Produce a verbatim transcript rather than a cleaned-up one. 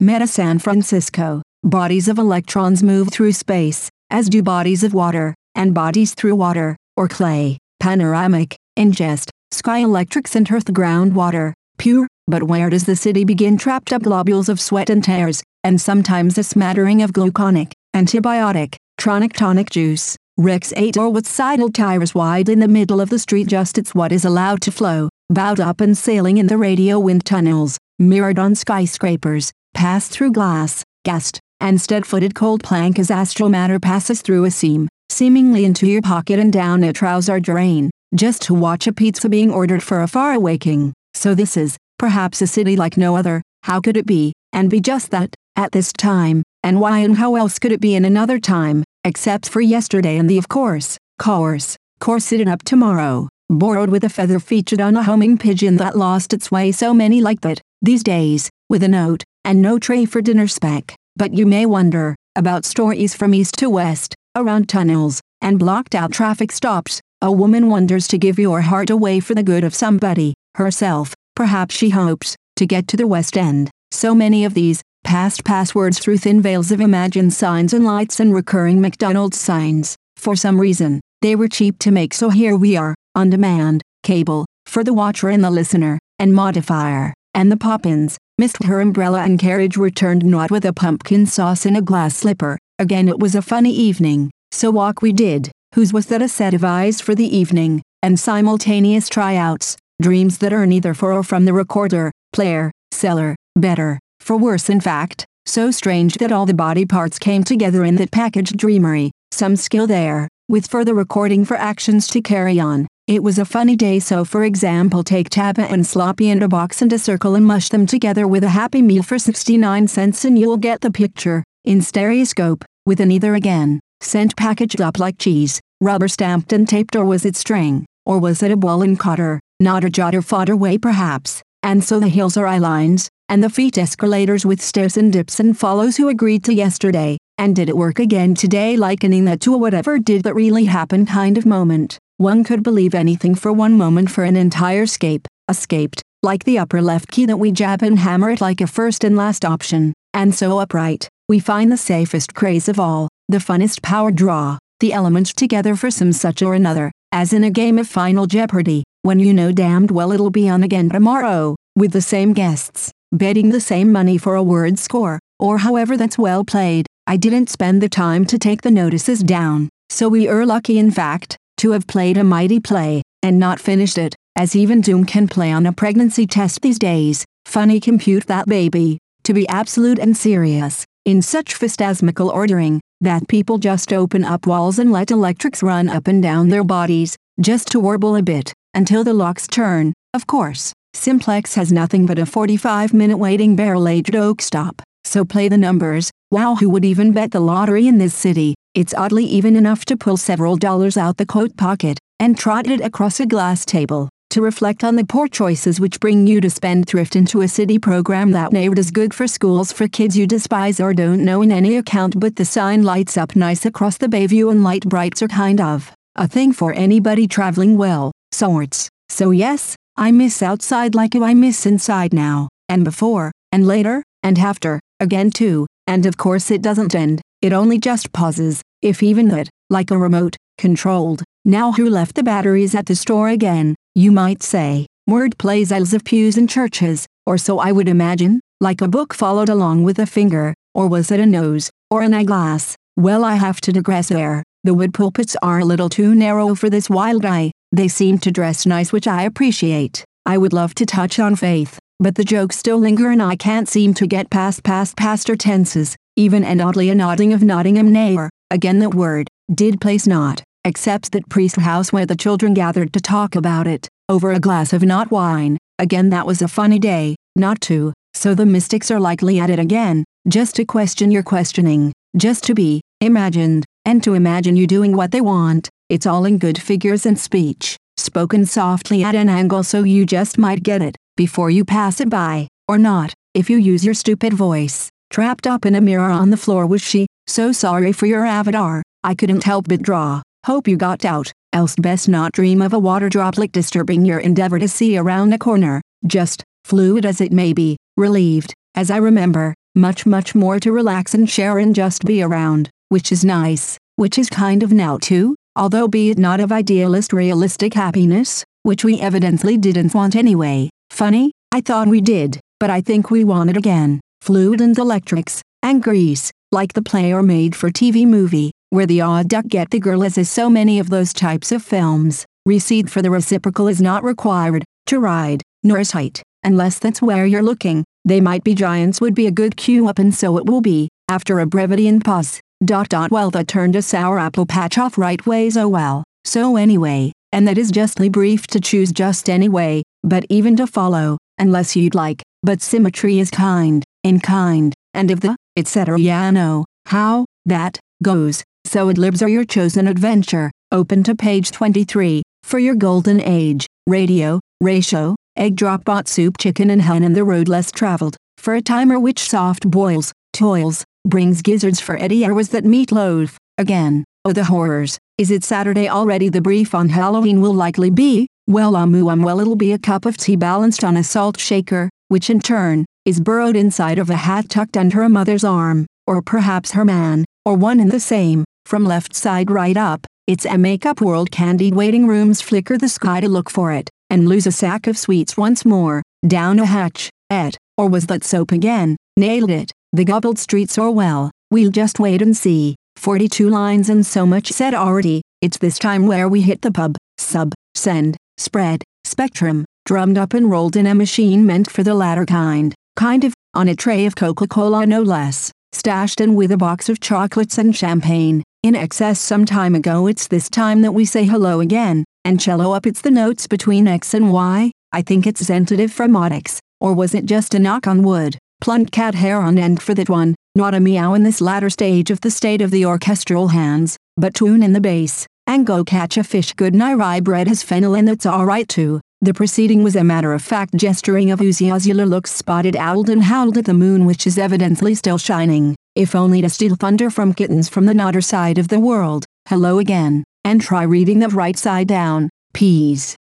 Meta San Francisco. Bodies of electrons move through space, as do bodies of water, and bodies through water, or clay. Panoramic, ingest, sky electrics and earth groundwater, pure. But where does the city begin? Trapped up globules of sweat and tears, and sometimes a smattering of gluconic, antibiotic, tronic tonic juice. Rex eight or with sidle tires wide in the middle of the street, just it's what is allowed to flow, bowed up and sailing in the radio wind tunnels, mirrored on skyscrapers, pass through glass, gassed, and stead-footed cold plank as astral matter passes through a seam, seemingly into your pocket and down a trouser drain, just to watch a pizza being ordered for a faraway king. So this is, perhaps, a city like no other. How could it be, and be just that, at this time, and why and how else could it be in another time, except for yesterday and the of course, course, corseted up tomorrow, borrowed with a feather featured on a homing pigeon that lost its way, so many like that, these days, with a note, and no tray for dinner speck. But you may wonder, about stories from east to west, around tunnels, and blocked out traffic stops. A woman wonders to give your heart away for the good of somebody, herself, perhaps she hopes, to get to the West End. So many of these, past passwords through thin veils of imagined signs and lights and recurring McDonald's signs. For some reason, they were cheap to make, so here we are, on demand, cable, for the watcher and the listener, and modifier, and the Poppins. Missed her umbrella and carriage returned not with a pumpkin sauce in a glass slipper. Again it was a funny evening, so walk we did. Whose was that? A set of eyes for the evening, and simultaneous tryouts, dreams that are neither for or from the recorder, player, seller, better, for worse in fact, so strange that all the body parts came together in that packaged dreamery, some skill there, with further recording for actions to carry on. It was a funny day, so for example take Tabba and Sloppy in a box and a circle and mush them together with a Happy Meal for sixty-nine cents and you'll get the picture, in stereoscope, with an either again, scent packaged up like cheese, rubber stamped and taped, or was it string, or was it a ball and cotter, not a jotter fodder way perhaps, and so the hills are eye lines, and the feet escalators with stairs and dips and follows who agreed to yesterday, and did it work again today, likening that to a whatever did that really happen kind of moment. One could believe anything for one moment for an entire scape, escaped, like the upper left key that we jab and hammer it like a first and last option, and so upright, we find the safest craze of all, the funnest power draw, the elements together for some such or another, as in a game of Final Jeopardy, when you know damned well it'll be on again tomorrow, with the same guests, betting the same money for a word score, or however that's well played. I didn't spend the time to take the notices down, so we are lucky in fact, to have played a mighty play, and not finished it, as even Doom can play on a pregnancy test these days. Funny compute that baby, to be absolute and serious, in such phantasmical ordering, that people just open up walls and let electrics run up and down their bodies, just to warble a bit, until the locks turn. Of course, Simplex has nothing but a forty-five minute waiting barrel-aged oak stop, so play the numbers. Wow, who would even bet the lottery in this city? It's oddly even enough to pull several dollars out the coat pocket, and trot it across a glass table, to reflect on the poor choices which bring you to spend thrift into a city program that named is good for schools for kids you despise or don't know in any account, but the sign lights up nice across the Bayview and light brights are kind of a thing for anybody traveling well, sorts. So yes, I miss outside like I miss inside now, and before, and later, and after, again too, and of course it doesn't end, it only just pauses, if even that, like a remote, controlled. Now who left the batteries at the store again, you might say. Word plays aisles of pews and churches, or so I would imagine, like a book followed along with a finger, or was it a nose, or an eyeglass? Well, I have to digress there. The wood pulpits are a little too narrow for this wild eye. They seem to dress nice, which I appreciate. I would love to touch on faith, but the jokes still linger and I can't seem to get past past pastor tenses, even and oddly a nodding of Nottingham nair, again that word, did place not, except that priest house where the children gathered to talk about it, over a glass of not wine. Again that was a funny day, not to, so the mystics are likely at it again, just to question your questioning, just to be imagined, and to imagine you doing what they want. It's all in good figures and speech, spoken softly at an angle so you just might get it, before you pass it by, or not, if you use your stupid voice. Trapped up in a mirror on the floor was she, so sorry for your avatar, I couldn't help but draw. Hope you got out, else best not dream of a water droplet disturbing your endeavor to see around a corner. Just, fluid as it may be, relieved, as I remember, much much more to relax and share and just be around, which is nice, which is kind of now too, although be it not of idealist realistic happiness, which we evidently didn't want anyway. Funny, I thought we did, but I think we want it again. Fluid and electrics, and grease, like the play or made-for-T V movie, where the odd duck get the girl, as is so many of those types of films. Receipt for the reciprocal is not required, to ride, nor is height, unless that's where you're looking. They might be giants would be a good cue up, and so it will be, after a Brevidian pause. Dot dot well, that turned a sour apple patch off right ways, oh well. So anyway, and that is justly brief to choose just anyway, but even to follow, unless you'd like, but symmetry is kind, in kind, and if the, et cetera yeah know, how, that, goes, so ad libs are your chosen adventure. Open to page twenty-three, for your golden age, radio, ratio, egg drop bot soup chicken and hen and the road less traveled, for a timer which soft boils, toils, brings gizzards for Eddie hours that meatloaf, again, oh the horrors, is it Saturday already? The brief on Halloween will likely be, well um um well it'll be a cup of tea balanced on a salt shaker, which in turn, is burrowed inside of a hat tucked under a mother's arm, or perhaps her man, or one and the same, from left side right up. It's a makeup world. Candied waiting rooms flicker the sky to look for it, and lose a sack of sweets once more, down a hatch, et, or was that soap again? Nailed it, the gobbled streets or well, we'll just wait and see. forty-two lines and so much said already. It's this time where we hit the pub, sub, send, spread, spectrum, drummed up and rolled in a machine meant for the latter kind, kind of, on a tray of Coca-Cola no less, stashed in with a box of chocolates and champagne, in excess some time ago. It's this time that we say hello again, and cello up. It's the notes between X and Y, I think it's tentative from Audix, or was it just a knock on wood? Plunt cat hair on end for that one, not a meow in this latter stage of the state of the orchestral hands, but tune in the bass, and go catch a fish. Good night, rye bread has fennel and that's alright too. The preceding was a matter-of-fact gesturing of Uziazular looks spotted owled and howled at the moon, which is evidently still shining, if only to steal thunder from kittens from the nodder side of the world. Hello again, and try reading that right side down, peas.